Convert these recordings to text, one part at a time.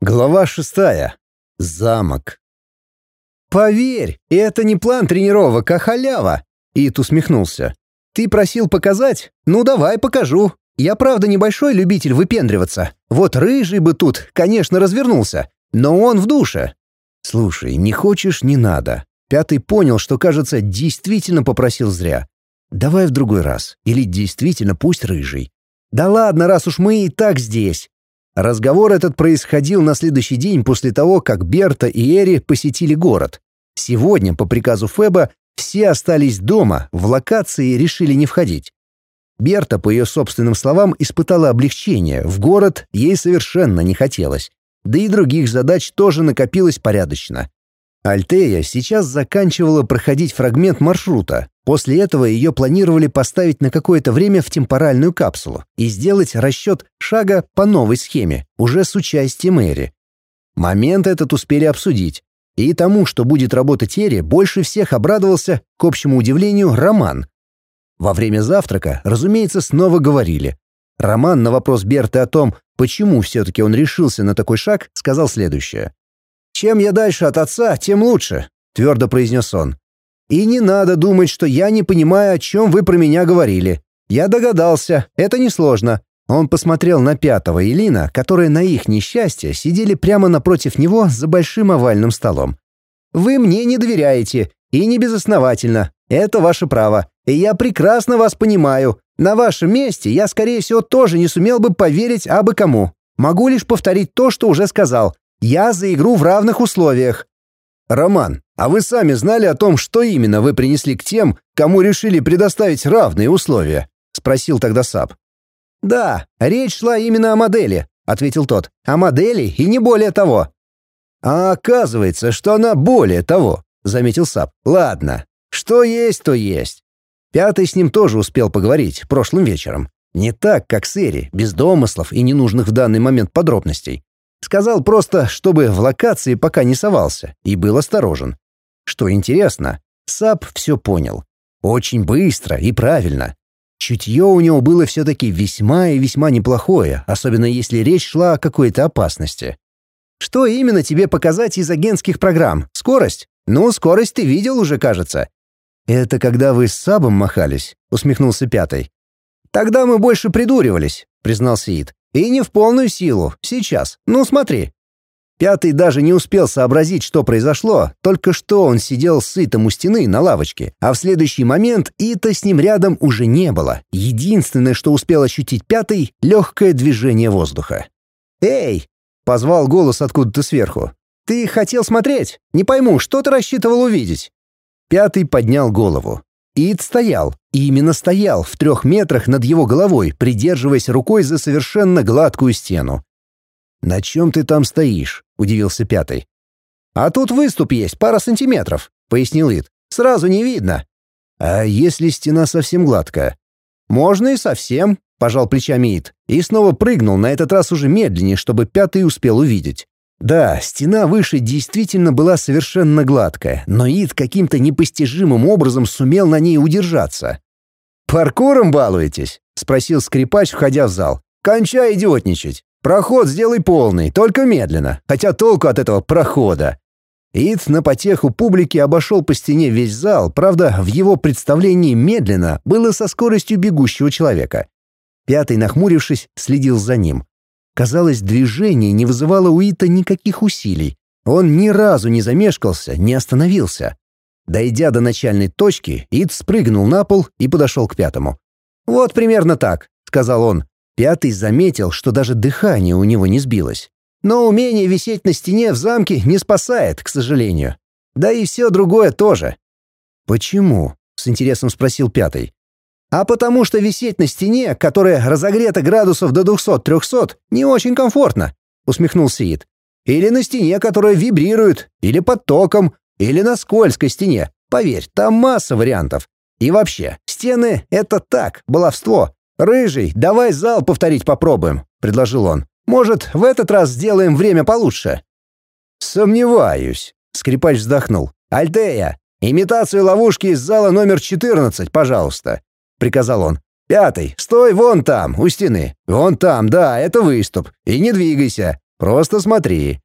Глава 6. Замок. «Поверь, это не план тренировок, а халява!» Ит усмехнулся. «Ты просил показать? Ну давай покажу. Я правда небольшой любитель выпендриваться. Вот рыжий бы тут, конечно, развернулся, но он в душе». «Слушай, не хочешь — не надо». Пятый понял, что, кажется, действительно попросил зря. «Давай в другой раз. Или действительно пусть рыжий». «Да ладно, раз уж мы и так здесь». Разговор этот происходил на следующий день после того, как Берта и Эри посетили город. Сегодня, по приказу Феба, все остались дома, в локации решили не входить. Берта, по ее собственным словам, испытала облегчение, в город ей совершенно не хотелось. Да и других задач тоже накопилось порядочно. Альтея сейчас заканчивала проходить фрагмент маршрута. После этого ее планировали поставить на какое-то время в темпоральную капсулу и сделать расчет шага по новой схеме, уже с участием Эри. Момент этот успели обсудить. И тому, что будет работать Эри, больше всех обрадовался, к общему удивлению, Роман. Во время завтрака, разумеется, снова говорили. Роман на вопрос Берты о том, почему все-таки он решился на такой шаг, сказал следующее. «Чем я дальше от отца, тем лучше», — твердо произнес он. «И не надо думать, что я не понимаю, о чем вы про меня говорили. Я догадался, это несложно». Он посмотрел на Пятого и Лина, которые на их несчастье сидели прямо напротив него за большим овальным столом. «Вы мне не доверяете, и не безосновательно. Это ваше право, и я прекрасно вас понимаю. На вашем месте я, скорее всего, тоже не сумел бы поверить абы кому. Могу лишь повторить то, что уже сказал. Я за игру в равных условиях». «Роман, а вы сами знали о том, что именно вы принесли к тем, кому решили предоставить равные условия?» — спросил тогда Саб. «Да, речь шла именно о модели», — ответил тот. «О модели и не более того». «А оказывается, что она более того», — заметил Саб. «Ладно, что есть, то есть». Пятый с ним тоже успел поговорить прошлым вечером. Не так, как с Эри, без домыслов и ненужных в данный момент подробностей. Сказал просто, чтобы в локации пока не совался, и был осторожен. Что интересно, Саб все понял. Очень быстро и правильно. Чутье у него было все-таки весьма и весьма неплохое, особенно если речь шла о какой-то опасности. «Что именно тебе показать из агентских программ? Скорость? Ну, скорость ты видел уже, кажется». «Это когда вы с Сабом махались?» — усмехнулся Пятый. «Тогда мы больше придуривались», — признался Ид. «И не в полную силу. Сейчас. Ну, смотри». Пятый даже не успел сообразить, что произошло, только что он сидел с Итом у стены на лавочке, а в следующий момент Ита с ним рядом уже не было. Единственное, что успел ощутить Пятый — легкое движение воздуха. «Эй!» — позвал голос откуда-то сверху. «Ты хотел смотреть? Не пойму, что ты рассчитывал увидеть?» Пятый поднял голову. Ит стоял, и именно стоял в 3 метрах над его головой, придерживаясь рукой за совершенно гладкую стену. «На чем ты там стоишь?» — удивился Пятый. «А тут выступ есть, пара сантиметров», — пояснил Ит. «Сразу не видно». «А если стена совсем гладкая?» «Можно и совсем», — пожал плечами Ит. И снова прыгнул, на этот раз уже медленнее, чтобы Пятый успел увидеть. Да, стена выше действительно была совершенно гладкая, но Ит каким-то непостижимым образом сумел на ней удержаться. «Паркуром балуетесь?» — спросил скрипач, входя в зал. «Кончай идиотничать. Проход сделай полный, только медленно, хотя толку от этого прохода». Ит на потеху публики обошел по стене весь зал, правда, в его представлении медленно было со скоростью бегущего человека. Пятый, нахмурившись, следил за ним. Казалось, движение не вызывало у Ита никаких усилий. Он ни разу не замешкался, не остановился. Дойдя до начальной точки, Ит спрыгнул на пол и подошел к Пятому. «Вот примерно так», — сказал он. Пятый заметил, что даже дыхание у него не сбилось. Но умение висеть на стене в замке не спасает, к сожалению. Да и все другое тоже. «Почему?» — с интересом спросил Пятый. «А потому что висеть на стене, которая разогрета градусов до 200-300, не очень комфортно», — усмехнулся Ит. «Или на стене, которая вибрирует, или под током, или на скользкой стене. Поверь, там масса вариантов. И вообще, стены — это так, баловство. «Рыжий, давай зал повторить попробуем», — предложил он. «Может, в этот раз сделаем время получше?» «Сомневаюсь», — скрипач вздохнул. «Альтея, имитацию ловушки из зала номер 14, пожалуйста», — приказал он. «Пятый, стой вон там, у стены. Вон там, да, это выступ. И не двигайся. Просто смотри».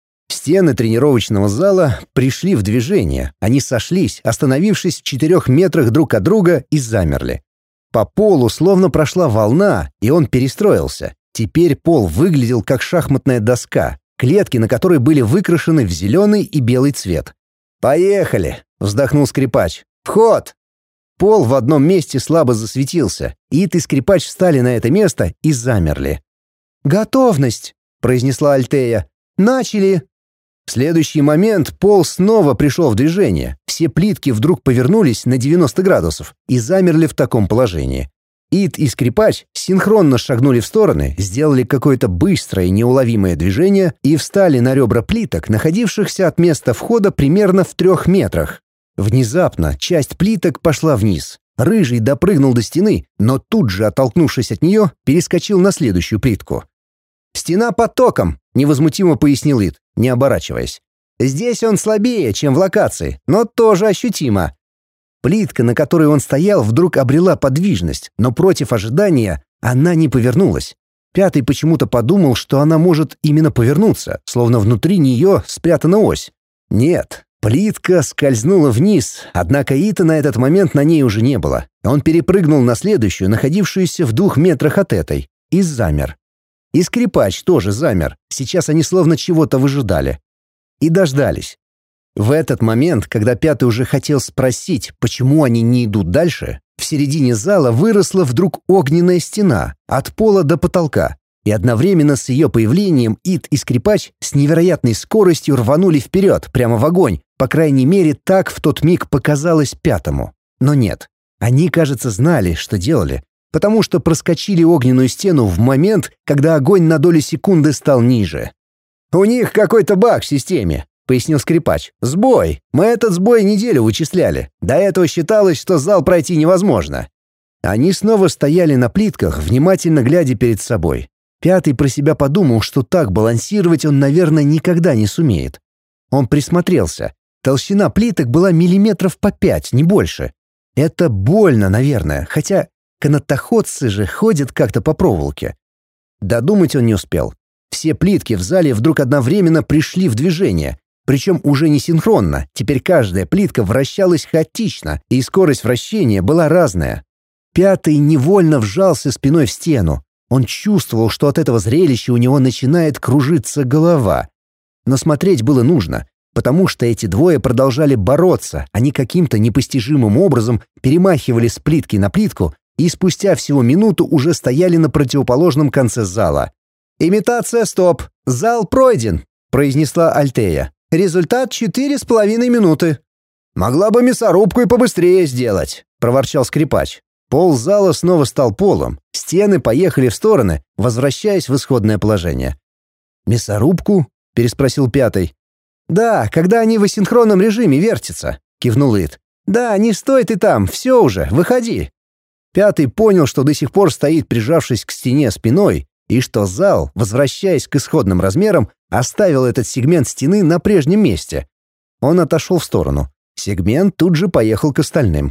Стены тренировочного зала пришли в движение. Они сошлись, остановившись в 4 метрах друг от друга, и замерли. По полу словно прошла волна, и он перестроился. Теперь пол выглядел как шахматная доска, клетки на которой были выкрашены в зеленый и белый цвет. «Поехали!» — вздохнул скрипач. «Вход!» Пол в одном месте слабо засветился. Ит и скрипач встали на это место и замерли. «Готовность!» — произнесла Альтея. «Начали!» В следующий момент пол снова пришел в движение. Все плитки вдруг повернулись на 90 градусов и замерли в таком положении. Ит и скрипач синхронно шагнули в стороны, сделали какое-то быстрое неуловимое движение и встали на ребра плиток, находившихся от места входа примерно в 3 метрах. Внезапно часть плиток пошла вниз. Рыжий допрыгнул до стены, но тут же, оттолкнувшись от нее, перескочил на следующую плитку. «Стена под током», — невозмутимо пояснил Ит, не оборачиваясь. «Здесь он слабее, чем в локации, но тоже ощутимо». Плитка, на которой он стоял, вдруг обрела подвижность, но против ожидания она не повернулась. Пятый почему-то подумал, что она может именно повернуться, словно внутри нее спрятана ось. Нет, плитка скользнула вниз, однако Ита на этот момент на ней уже не было. Он перепрыгнул на следующую, находившуюся в 2 метрах от этой, и замер. И скрипач тоже замер, сейчас они словно чего-то выжидали. И дождались. В этот момент, когда Пятый уже хотел спросить, почему они не идут дальше, в середине зала выросла вдруг огненная стена от пола до потолка, и одновременно с ее появлением Ит и скрипач с невероятной скоростью рванули вперед, прямо в огонь, по крайней мере, так в тот миг показалось Пятому. Но нет, они, кажется, знали, что делали, потому что проскочили огненную стену в момент, когда огонь на долю секунды стал ниже. «У них какой-то баг в системе», — пояснил скрипач. «Сбой. Мы этот сбой неделю вычисляли. До этого считалось, что зал пройти невозможно». Они снова стояли на плитках, внимательно глядя перед собой. Пятый про себя подумал, что так балансировать он, наверное, никогда не сумеет. Он присмотрелся. Толщина плиток была миллиметров по 5, не больше. Это больно, наверное, хотя канатоходцы же ходят как-то по проволоке. Додумать он не успел. Все плитки в зале вдруг одновременно пришли в движение, причем уже не синхронно, теперь каждая плитка вращалась хаотично, и скорость вращения была разная. Пятый невольно вжался спиной в стену. Он чувствовал, что от этого зрелища у него начинает кружиться голова. Но смотреть было нужно, потому что эти двое продолжали бороться, они каким-то непостижимым образом перемахивали с плитки на плитку и спустя всего минуту уже стояли на противоположном конце зала. «Имитация стоп! Зал пройден!» — произнесла Альтея. «Результат 4,5 минуты». «Могла бы мясорубку и побыстрее сделать», — проворчал скрипач. Пол зала снова стал полом, стены поехали в стороны, возвращаясь в исходное положение. «Мясорубку?» — переспросил Пятый. «Да, когда они в асинхронном режиме вертятся», — кивнул Ит. «Да, не стой ты там, все уже, выходи». Пятый понял, что до сих пор стоит, прижавшись к стене спиной, и что зал, возвращаясь к исходным размерам, оставил этот сегмент стены на прежнем месте. Он отошел в сторону. Сегмент тут же поехал к остальным.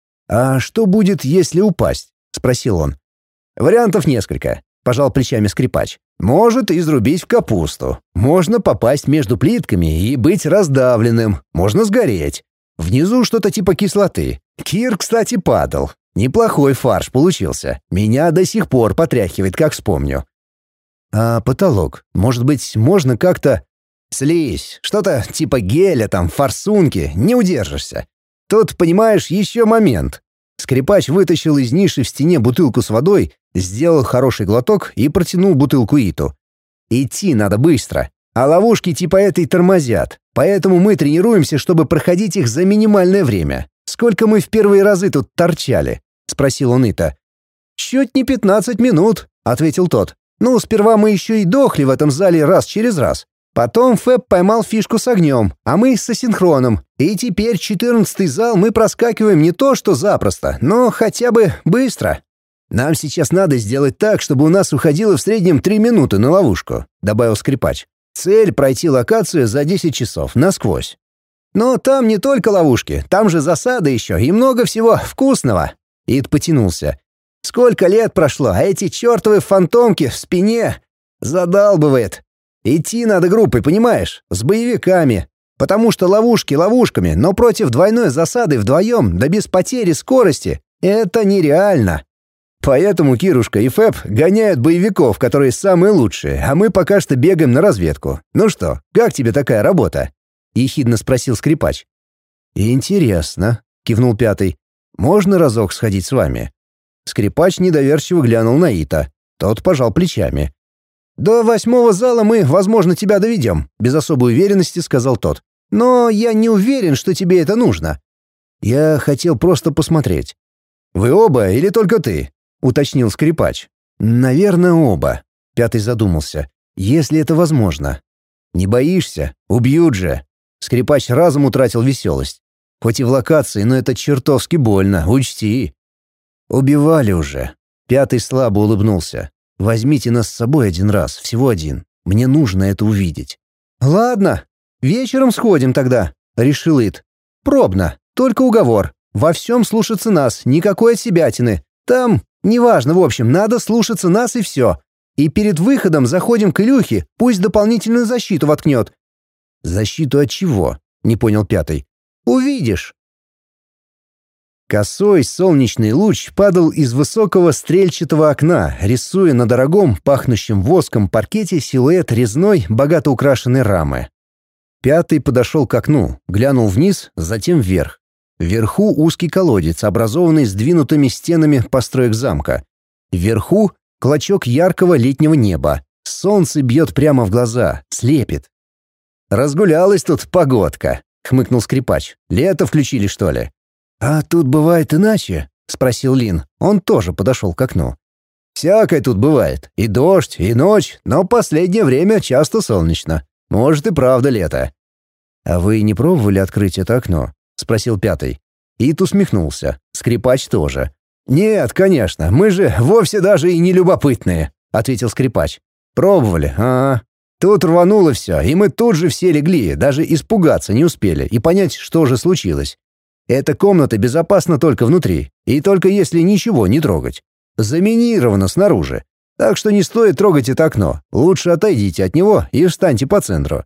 «А что будет, если упасть?» — спросил он. «Вариантов несколько», — пожал плечами скрипач. «Может изрубить в капусту. Можно попасть между плитками и быть раздавленным. Можно сгореть. Внизу что-то типа кислоты. Кир, кстати, падал. Неплохой фарш получился. Меня до сих пор потряхивает, как вспомню». «А потолок? Может быть, можно как-то...» «Слизь. Что-то типа геля там, форсунки. Не удержишься. Тут, понимаешь, еще момент». Скрипач вытащил из ниши в стене бутылку с водой, сделал хороший глоток и протянул бутылку Иту. «Идти надо быстро, а ловушки типа этой тормозят, поэтому мы тренируемся, чтобы проходить их за минимальное время. Сколько мы в первые разы тут торчали?» — спросил он Ита. «Чуть не 15 минут», — ответил тот. «Ну, сперва мы еще и дохли в этом зале раз через раз. Потом Фэб поймал фишку с огнем, а мы с асинхроном. И теперь 14-й зал мы проскакиваем не то что запросто, но хотя бы быстро. Нам сейчас надо сделать так, чтобы у нас уходило в среднем 3 минуты на ловушку», — добавил скрипач. «Цель — пройти локацию за 10 часов, насквозь. Но там не только ловушки, там же засады еще и много всего вкусного». Ид потянулся. «Сколько лет прошло, а эти чертовы фантомки в спине задалбывает». Идти надо группой, понимаешь? С боевиками. Потому что ловушки ловушками, но против двойной засады вдвоем, да без потери скорости, это нереально. Поэтому Кирушка и Фэб гоняют боевиков, которые самые лучшие, а мы пока что бегаем на разведку. Ну что, как тебе такая работа?» — ехидно спросил скрипач. «Интересно», — кивнул Пятый. «Можно разок сходить с вами?» Скрипач недоверчиво глянул на Ита. Тот пожал плечами. «До 8-го зала мы, возможно, тебя доведем», — без особой уверенности сказал тот. «Но я не уверен, что тебе это нужно». «Я хотел просто посмотреть». «Вы оба или только ты?» — уточнил скрипач. «Наверное, оба», — Пятый задумался. «Если это возможно». «Не боишься? Убьют же». Скрипач разом утратил веселость. «Хоть и в локации, но это чертовски больно, учти». «Убивали уже». Пятый слабо улыбнулся. «Возьмите нас с собой один раз, всего один. Мне нужно это увидеть». «Ладно, вечером сходим тогда», — решил Ит. «Пробно, только уговор. Во всем слушаться нас, никакой отсебятины. Там, неважно, в общем, надо слушаться нас и все. И перед выходом заходим к Илюхе, пусть дополнительную защиту воткнет». «Защиту от чего?» — не понял Пятый. «Увидишь». Косой солнечный луч падал из высокого стрельчатого окна, рисуя на дорогом, пахнущем воском паркете силуэт резной, богато украшенной рамы. Пятый подошел к окну, глянул вниз, затем вверх. Вверху узкий колодец, образованный сдвинутыми стенами построек замка. Вверху клочок яркого летнего неба. Солнце бьет прямо в глаза, слепит. «Разгулялась тут погодка», — хмыкнул скрипач. «Лето включили, что ли?» «А тут бывает иначе?» — спросил Лин. Он тоже подошел к окну. «Всякое тут бывает. И дождь, и ночь, но последнее время часто солнечно. Может, и правда лето». «А вы не пробовали открыть это окно?» — спросил Пятый. Ит усмехнулся. Скрипач тоже. «Нет, конечно, мы же вовсе даже и не любопытные», — ответил скрипач. «Пробовали, ага. Тут рвануло все, и мы тут же все легли, даже испугаться не успели и понять, что же случилось. Эта комната безопасна только внутри, и только если ничего не трогать. Заминировано снаружи. Так что не стоит трогать это окно. Лучше отойдите от него и встаньте по центру».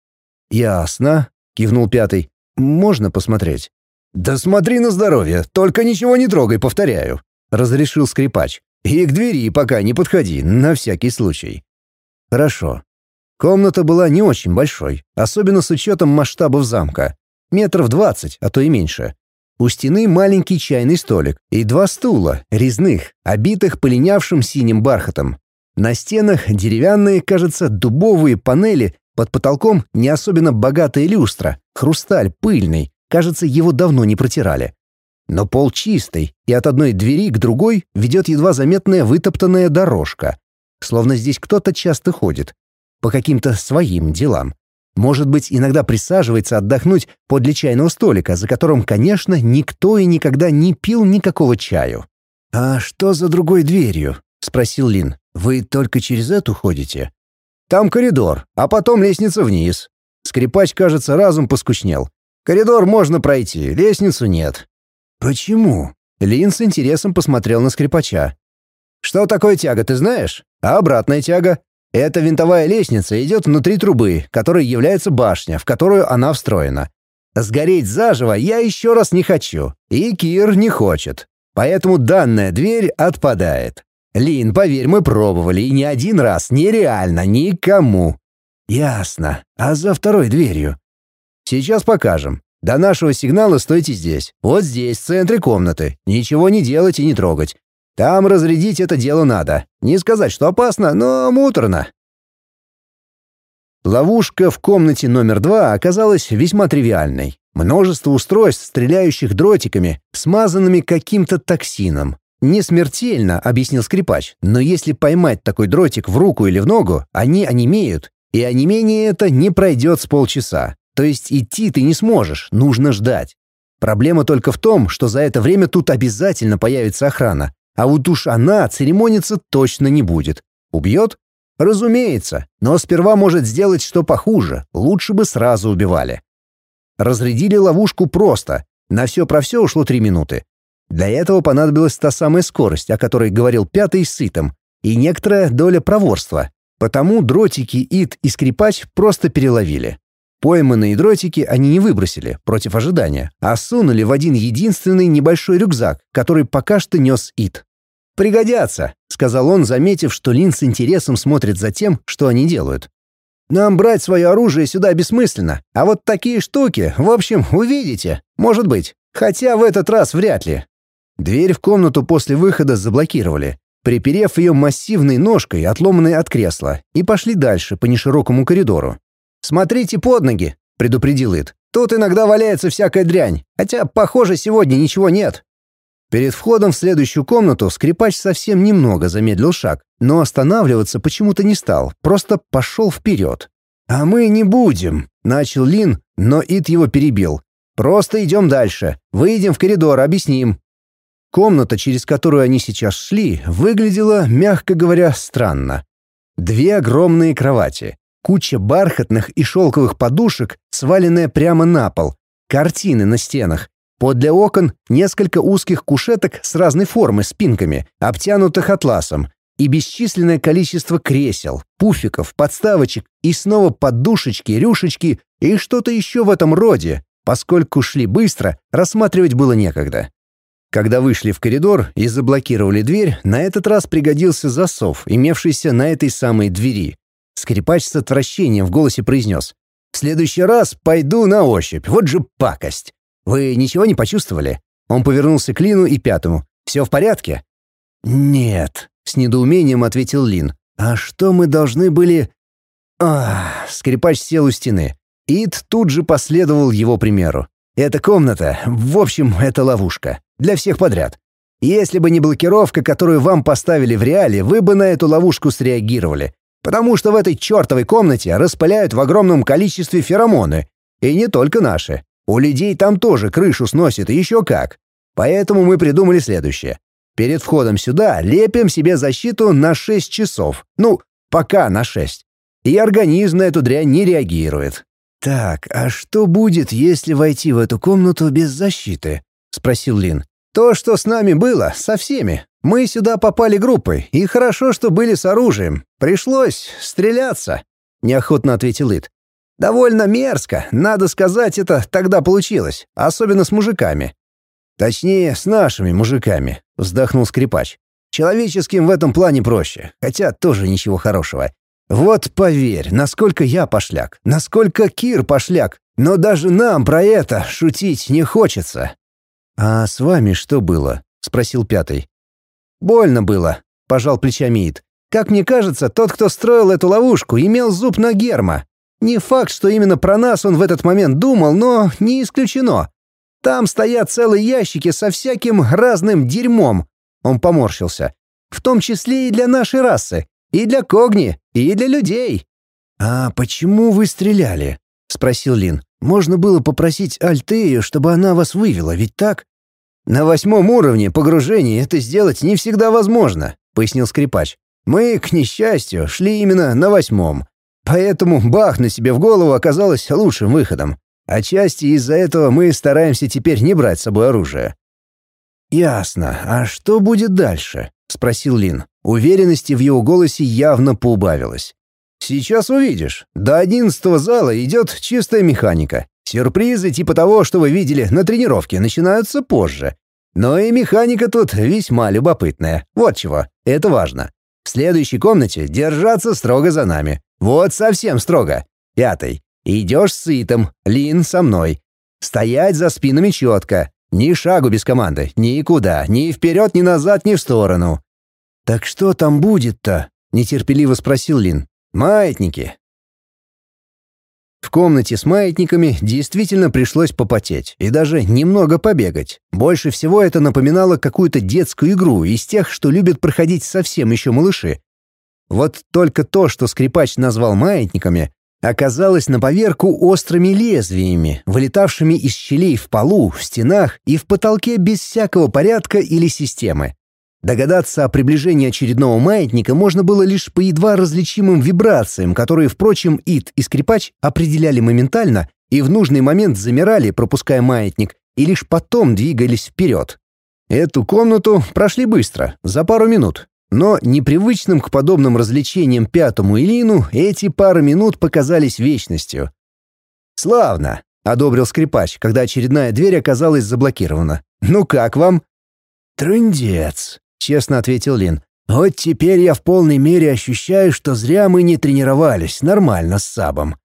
«Ясно», — кивнул Пятый. «Можно посмотреть?» «Да смотри на здоровье, только ничего не трогай, повторяю», — разрешил скрипач. «И к двери пока не подходи, на всякий случай». «Хорошо». Комната была не очень большой, особенно с учетом масштабов замка. Метров 20, а то и меньше. У стены маленький чайный столик и 2 стула, резных, обитых полинявшим синим бархатом. На стенах деревянные, кажется, дубовые панели, под потолком не особенно богатая люстра, хрусталь пыльный, кажется, его давно не протирали. Но пол чистый, и от одной двери к другой ведет едва заметная вытоптанная дорожка. Словно здесь кто-то часто ходит. По каким-то своим делам. Может быть, иногда присаживается отдохнуть подле чайного столика, за которым, конечно, никто и никогда не пил никакого чаю. «А что за другой дверью?» — спросил Лин. «Вы только через эту ходите?» «Там коридор, а потом лестница вниз». Скрипач, кажется, разум поскучнел. «Коридор можно пройти, лестницу нет». «Почему?» Лин с интересом посмотрел на скрипача. «Что такое тяга, ты знаешь? А обратная тяга? Эта винтовая лестница идет внутри трубы, которой является башня, в которую она встроена. Сгореть заживо я еще раз не хочу, и Кир не хочет. Поэтому данная дверь отпадает. Лин, поверь, мы пробовали, и не один раз, нереально, никому». «Ясно. А за второй дверью?» «Сейчас покажем. До нашего сигнала стойте здесь. Вот здесь, в центре комнаты. Ничего не делать и не трогать. Там разрядить это дело надо. Не сказать, что опасно, но муторно». Ловушка в комнате номер 2 оказалась весьма тривиальной. Множество устройств, стреляющих дротиками, смазанными каким-то токсином. «Не смертельно», — объяснил скрипач, «но если поймать такой дротик в руку или в ногу, они онемеют, и онемение это не пройдет с полчаса. То есть идти ты не сможешь, нужно ждать. Проблема только в том, что за это время тут обязательно появится охрана. А вот уж она церемониться точно не будет. Убьет? Разумеется, но сперва может сделать что похуже, лучше бы сразу убивали. Разрядили ловушку просто, на все про все ушло 3 минуты. Для этого понадобилась та самая скорость, о которой говорил Пятый с Итом, и некоторая доля проворства. Потому дротики Ит и скрипач просто переловили. Пойманные дротики они не выбросили, против ожидания, а сунули в один единственный небольшой рюкзак, который пока что нес Ит. «Пригодятся», — сказал он, заметив, что Лин с интересом смотрит за тем, что они делают. «Нам брать свое оружие сюда бессмысленно, а вот такие штуки, в общем, увидите, может быть, хотя в этот раз вряд ли». Дверь в комнату после выхода заблокировали, приперев ее массивной ножкой, отломанной от кресла, и пошли дальше по неширокому коридору. «Смотрите под ноги», — предупредил Ит. «Тут иногда валяется всякая дрянь, хотя, похоже, сегодня ничего нет». Перед входом в следующую комнату скрипач совсем немного замедлил шаг, но останавливаться почему-то не стал, просто пошел вперед. «А мы не будем», — начал Лин, но Ит его перебил. «Просто идем дальше, выйдем в коридор, объясним». Комната, через которую они сейчас шли, выглядела, мягко говоря, странно. 2 огромные кровати, куча бархатных и шелковых подушек, сваленная прямо на пол, картины на стенах. Подле окон несколько узких кушеток с разной формы спинками, обтянутых атласом, и бесчисленное количество кресел, пуфиков, подставочек и снова подушечки, рюшечки и что-то еще в этом роде. Поскольку шли быстро, рассматривать было некогда. Когда вышли в коридор и заблокировали дверь, на этот раз пригодился засов, имевшийся на этой самой двери. Скрипач с отвращением в голосе произнес: «В следующий раз пойду на ощупь, вот же пакость! Вы ничего не почувствовали?» Он повернулся к Лину и Пятому. «Все в порядке?» «Нет», — с недоумением ответил Лин. «А что мы должны были...» Скрипач сел у стены. Ит тут же последовал его примеру. «Эта комната, в общем, это ловушка. Для всех подряд. Если бы не блокировка, которую вам поставили в реале, вы бы на эту ловушку среагировали. Потому что в этой чертовой комнате распыляют в огромном количестве феромоны. И не только наши. У людей там тоже крышу сносит, и еще как. Поэтому мы придумали следующее. Перед входом сюда лепим себе защиту на 6 часов. Ну, пока на 6. И организм на эту дрянь не реагирует». «Так, а что будет, если войти в эту комнату без защиты?» — спросил Лин. «То, что с нами было, со всеми. Мы сюда попали группой, и хорошо, что были с оружием. Пришлось стреляться», — неохотно ответил Ит. «Довольно мерзко, надо сказать, это тогда получилось, особенно с мужиками». «Точнее, с нашими мужиками», — вздохнул скрипач. «Человеческим в этом плане проще, хотя тоже ничего хорошего. Вот поверь, насколько я пошляк, насколько Кир пошляк, но даже нам про это шутить не хочется». «А с вами что было?» — спросил Пятый. «Больно было», — пожал плечами Ит. «Как мне кажется, тот, кто строил эту ловушку, имел зуб на Герма. Не факт, что именно про нас он в этот момент думал, но не исключено. Там стоят целые ящики со всяким разным дерьмом». Он поморщился. «В том числе и для нашей расы, и для Когни, и для людей». «А почему вы стреляли?» — спросил Лин. «Можно было попросить Альтею, чтобы она вас вывела, ведь так?» «На 8-м уровне погружения это сделать не всегда возможно», — пояснил скрипач. «Мы, к несчастью, шли именно на 8-м. Поэтому бахнуть себе в голову оказалось лучшим выходом. Отчасти из-за этого мы стараемся теперь не брать с собой оружие». «Ясно. А что будет дальше?» — спросил Лин. Уверенности в его голосе явно поубавилось. «Сейчас увидишь. До 11-го зала идет чистая механика. Сюрпризы типа того, что вы видели на тренировке, начинаются позже. Но и механика тут весьма любопытная. Вот чего. Это важно. В следующей комнате держаться строго за нами. Вот совсем строго. 5. Идешь с Итом, Лин со мной. Стоять за спинами четко. Ни шагу без команды, никуда, ни вперед, ни назад, ни в сторону». «Так что там будет-то?» — нетерпеливо спросил Лин. «Маятники». В комнате с маятниками действительно пришлось попотеть и даже немного побегать. Больше всего это напоминало какую-то детскую игру из тех, что любят проходить совсем еще малыши. Вот только то, что скрипач назвал маятниками, оказалось на поверку острыми лезвиями, вылетавшими из щелей в полу, в стенах и в потолке без всякого порядка или системы. Догадаться о приближении очередного маятника можно было лишь по едва различимым вибрациям, которые, впрочем, Ит и скрипач определяли моментально и в нужный момент замирали, пропуская маятник, и лишь потом двигались вперед. Эту комнату прошли быстро, за пару минут. но непривычным к подобным развлечениям Пятому и Лину эти пара минут показались вечностью. «Славно!» — одобрил скрипач, когда очередная дверь оказалась заблокирована. «Ну как вам?» «Трындец», — честно ответил Лин. «Вот теперь я в полной мере ощущаю, что зря мы не тренировались нормально с Сабом».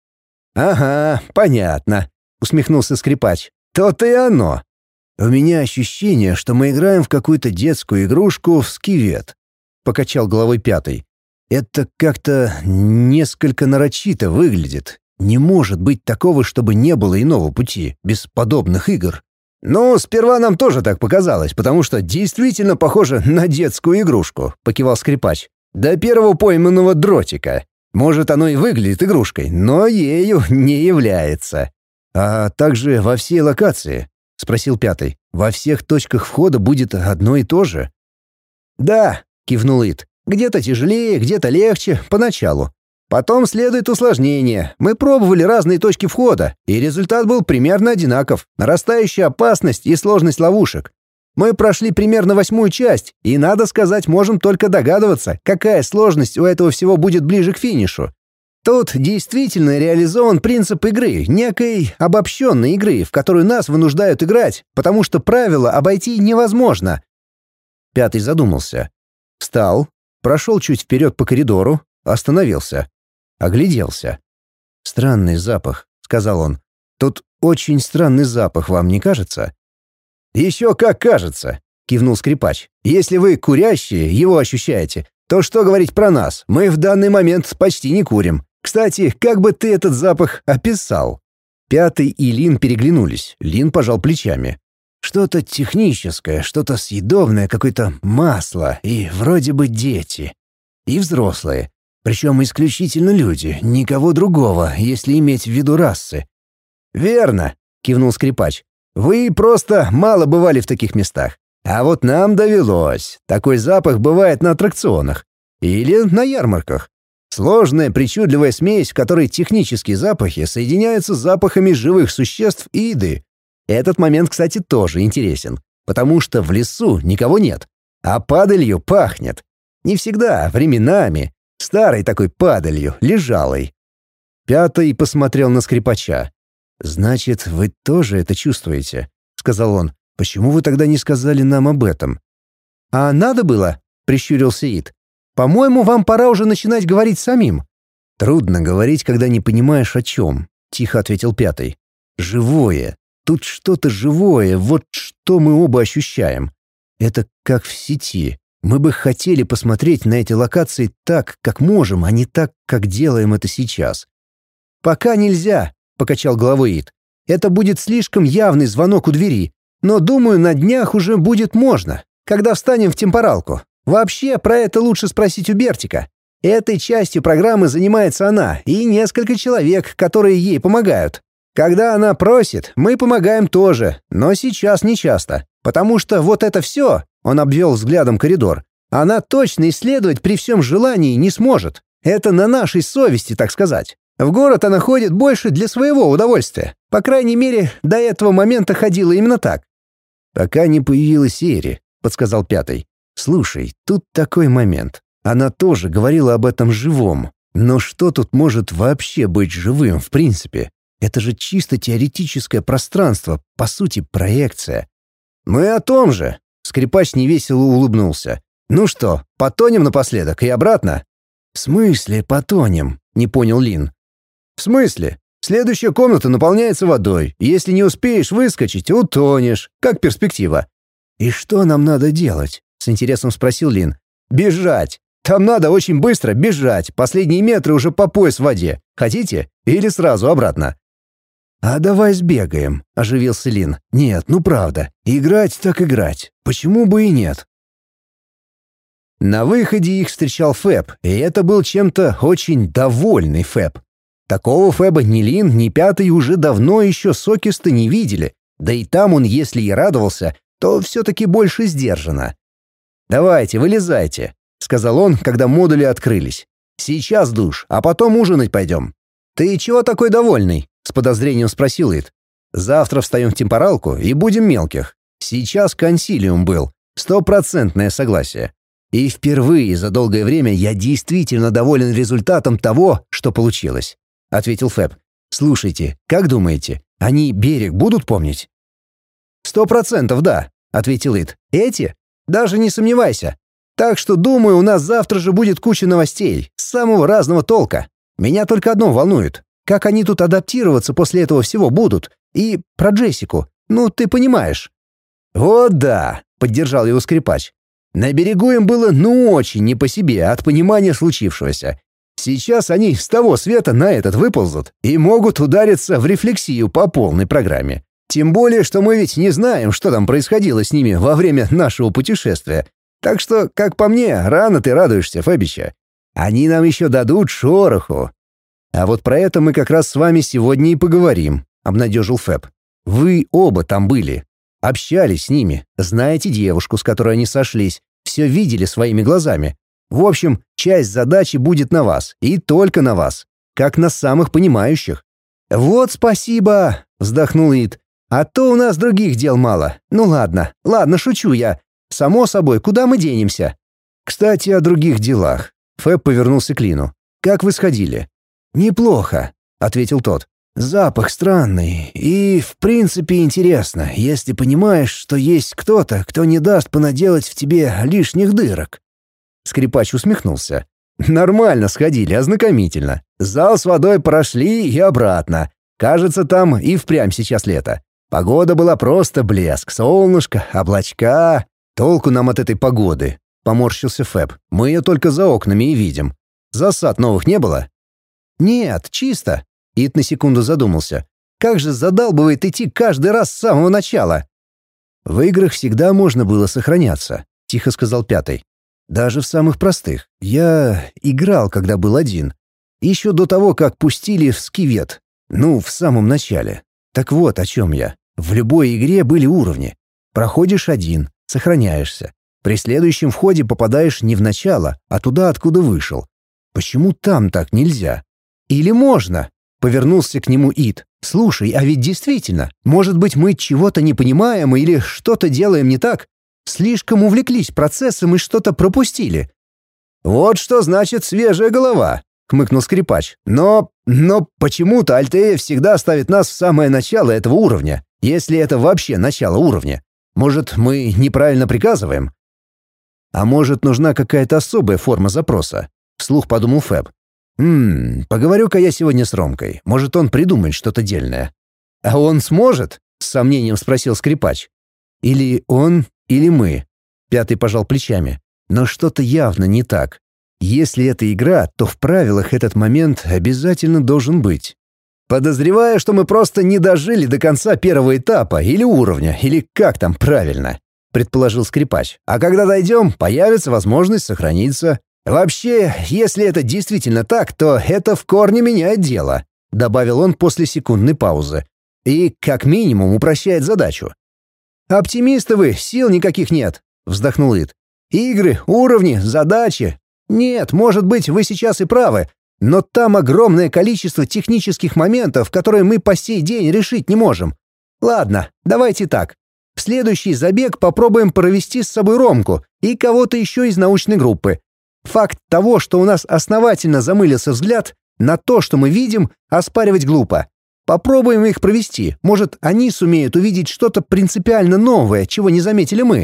«Ага, понятно», — усмехнулся скрипач. «То-то и оно. У меня ощущение, что мы играем в какую-то детскую игрушку в скивет», — покачал головой Пятый. «Это как-то несколько нарочито выглядит. Не может быть такого, чтобы не было иного пути, без подобных игр». «Ну, сперва нам тоже так показалось, потому что действительно похоже на детскую игрушку», — покивал скрипач. «До первого пойманного дротика. Может, оно и выглядит игрушкой, но ею не является». «А также во всей локации?» — спросил Пятый. «Во всех точках входа будет одно и то же?» «Да», — кивнул Ит. «Где-то тяжелее, где-то легче, поначалу. Потом следует усложнение. Мы пробовали разные точки входа, и результат был примерно одинаков. Нарастающая опасность и сложность ловушек. Мы прошли примерно 8-ю часть, и, надо сказать, можем только догадываться, какая сложность у этого всего будет ближе к финишу. Тут действительно реализован принцип игры, некой обобщенной игры, в которую нас вынуждают играть, потому что правила обойти невозможно». Пятый задумался. Встал, прошел чуть вперед по коридору, остановился. Огляделся. «Странный запах», — сказал он. «Тут очень странный запах, вам не кажется?» «Еще как кажется», — кивнул скрипач. «Если вы курящие его ощущаете, то что говорить про нас? Мы в данный момент почти не курим. Кстати, как бы ты этот запах описал?» Пятый и Лин переглянулись. Лин пожал плечами. «Что-то техническое, что-то съедобное, какое-то масло, и вроде бы дети. И взрослые. Причем исключительно люди, никого другого, если иметь в виду расы». «Верно», — кивнул скрипач. «Вы просто мало бывали в таких местах. А вот нам довелось. Такой запах бывает на аттракционах. Или на ярмарках. Сложная, причудливая смесь, в которой технические запахи соединяются с запахами живых существ и еды. Этот момент, кстати, тоже интересен, потому что в лесу никого нет, а падалью пахнет. Не всегда, временами. Старой такой падалью, лежалой». Пятый посмотрел на скрипача. «Значит, вы тоже это чувствуете?» — сказал он. «Почему вы тогда не сказали нам об этом?» «А надо было?» — прищурился Ит. «По-моему, вам пора уже начинать говорить самим». «Трудно говорить, когда не понимаешь, о чем», — тихо ответил Пятый. «Живое. Тут что-то живое, вот что мы оба ощущаем. Это как в сети. Мы бы хотели посмотреть на эти локации так, как можем, а не так, как делаем это сейчас». «Пока нельзя», — покачал головой Ит. «Это будет слишком явный звонок у двери. Но, думаю, на днях уже будет можно, когда встанем в темпоралку. Вообще, про это лучше спросить у Бертика. Этой частью программы занимается она и несколько человек, которые ей помогают. Когда она просит, мы помогаем тоже, но сейчас не часто. Потому что вот это все, он обвел взглядом коридор, она точно исследовать при всем желании не сможет. Это на нашей совести, так сказать. В город она ходит больше для своего удовольствия. По крайней мере, до этого момента ходила именно так». «Пока не появилась Эри», — подсказал Пятый. «Слушай, тут такой момент. Она тоже говорила об этом живом. Но что тут может вообще быть живым в принципе? Это же чисто теоретическое пространство, по сути, проекция». «Мы о том же», — скрипач невесело улыбнулся. «Ну что, потонем напоследок и обратно?» «В смысле потонем?» — не понял Лин. «В смысле? Следующая комната наполняется водой. Если не успеешь выскочить, утонешь. Как перспектива». «И что нам надо делать?» — с интересом спросил Лин. «Бежать. Там надо очень быстро бежать. Последние метры уже по пояс в воде. Хотите? Или сразу обратно?» «А давай сбегаем», — оживился Лин. «Нет, ну правда. Играть так играть. Почему бы и нет?» На выходе их встречал Фэб, и это был чем-то очень довольный Фэб. Такого Фэба ни Лин, ни Пятый уже давно еще сокисто не видели, да и там он, если и радовался, то все-таки больше сдержанно. «Давайте, вылезайте», — сказал он, когда модули открылись. «Сейчас душ, а потом ужинать пойдем». «Ты чего такой довольный?» — с подозрением спросил Ит. «Завтра встаем в темпоралку и будем мелких. Сейчас консилиум был. 100% согласие. И впервые за долгое время я действительно доволен результатом того, что получилось», — ответил Фэб. «Слушайте, как думаете, они берег будут помнить?» 100% да», — ответил Ит. «Эти? Даже не сомневайся. Так что, думаю, у нас завтра же будет куча новостей, самого разного толка. Меня только одно волнует. Как они тут адаптироваться после этого всего будут? И про Джессику. Ну, ты понимаешь». «Вот да», — поддержал его скрипач. «На берегу им было очень не по себе от понимания случившегося. Сейчас они с того света на этот выползут и могут удариться в рефлексию по полной программе. Тем более, что мы ведь не знаем, что там происходило с ними во время нашего путешествия. Так что, как по мне, рано ты радуешься, Фэбича. Они нам еще дадут шороху». «А вот про это мы как раз с вами сегодня и поговорим», — обнадежил Фэб. «Вы оба там были. Общались с ними, знаете девушку, с которой они сошлись, все видели своими глазами. В общем, часть задачи будет на вас, и только на вас, как на самых понимающих». «Вот спасибо», — вздохнул Ит. «А то у нас других дел мало. Ну ладно, шучу я. Само собой, куда мы денемся?» «Кстати, о других делах». Фэб повернулся к Лину. «Как вы сходили?» «Неплохо», — ответил тот. «Запах странный и, в принципе, интересно, если понимаешь, что есть кто-то, кто не даст понаделать в тебе лишних дырок». Скрипач усмехнулся. «Нормально сходили, ознакомительно. Зал с водой прошли и обратно. Кажется, там и впрямь сейчас лето. Погода была просто блеск, солнышко, облачка. Толку нам от этой погоды», — поморщился Фэб. «Мы ее только за окнами и видим. Засад новых не было?» «Нет, чисто». Ит на секунду задумался. «Как же задалбывает идти каждый раз с самого начала!» «В играх всегда можно было сохраняться», — тихо сказал Пятый. «Даже в самых простых. Я играл, когда был один. Еще до того, как пустили в скивет. Ну, в самом начале. Так вот, о чем я. В любой игре были уровни. Проходишь один, сохраняешься. При следующем входе попадаешь не в начало, а туда, откуда вышел. Почему там так нельзя? Или можно?» Повернулся к нему Ит. «Слушай, а ведь действительно, может быть, мы чего-то не понимаем или что-то делаем не так? Слишком увлеклись процессом и что-то пропустили». «Вот что значит свежая голова», — хмыкнул скрипач. «Но почему-то Альтея всегда ставит нас в самое начало этого уровня, если это вообще начало уровня. Может, мы неправильно приказываем?» «А может, нужна какая-то особая форма запроса?» — вслух подумал Фэб. Поговорю-ка я сегодня с Ромкой. Может, он придумает что-то дельное». «А он сможет?» — с сомнением спросил скрипач. «Или он, или мы». Пятый пожал плечами. «Но что-то явно не так. Если это игра, то в правилах этот момент обязательно должен быть». «Подозреваю, что мы просто не дожили до конца первого этапа или уровня, или как там правильно», — предположил скрипач. «А когда дойдем, появится возможность сохраниться. Вообще, если это действительно так, то это в корне меняет дело», — добавил он после секундной паузы. «И, как минимум, упрощает задачу». «Оптимисты вы, сил никаких нет», — вздохнул Ит. «Игры, уровни, задачи. Нет, может быть, вы сейчас и правы, но там огромное количество технических моментов, которые мы по сей день решить не можем. Ладно, давайте так. В следующий забег попробуем провести с собой Ромку и кого-то еще из научной группы. Факт того, что у нас основательно замылился взгляд, на то, что мы видим, оспаривать глупо. Попробуем их провести, может, они сумеют увидеть что-то принципиально новое, чего не заметили мы».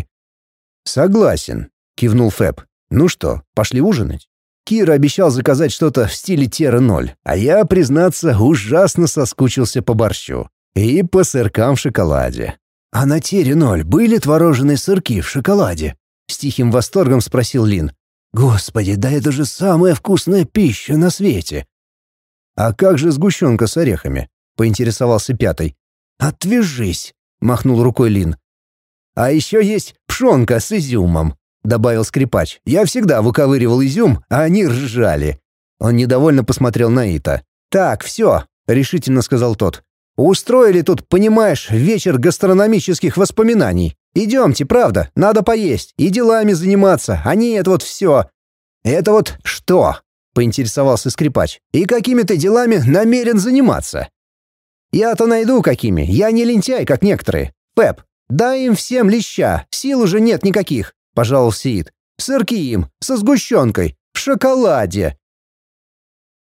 «Согласен», — кивнул Фэб. «Ну что, пошли ужинать?» Кира обещал заказать что-то в стиле Тера-0, а я, признаться, ужасно соскучился по борщу. И по сыркам в шоколаде. «А на Тере-0 были творожные сырки в шоколаде?» — с тихим восторгом спросил Лин. «Господи, да это же самая вкусная пища на свете!» «А как же сгущенка с орехами?» — поинтересовался Пятый. «Отвяжись!» — махнул рукой Лин. «А еще есть пшенка с изюмом», — добавил скрипач. «Я всегда выковыривал изюм, а они ржали». Он недовольно посмотрел на Ита. «Так, все», — решительно сказал тот. «Устроили тут, понимаешь, вечер гастрономических воспоминаний. Идемте, правда, надо поесть и делами заниматься, а не это вот все». «Это вот что?» — поинтересовался скрипач. «И какими ты делами намерен заниматься?» «Я-то найду какими, я не лентяй, как некоторые. Пеп, дай им всем леща, сил уже нет никаких», — пожаловался Ит. Сырки им, со сгущенкой, в шоколаде.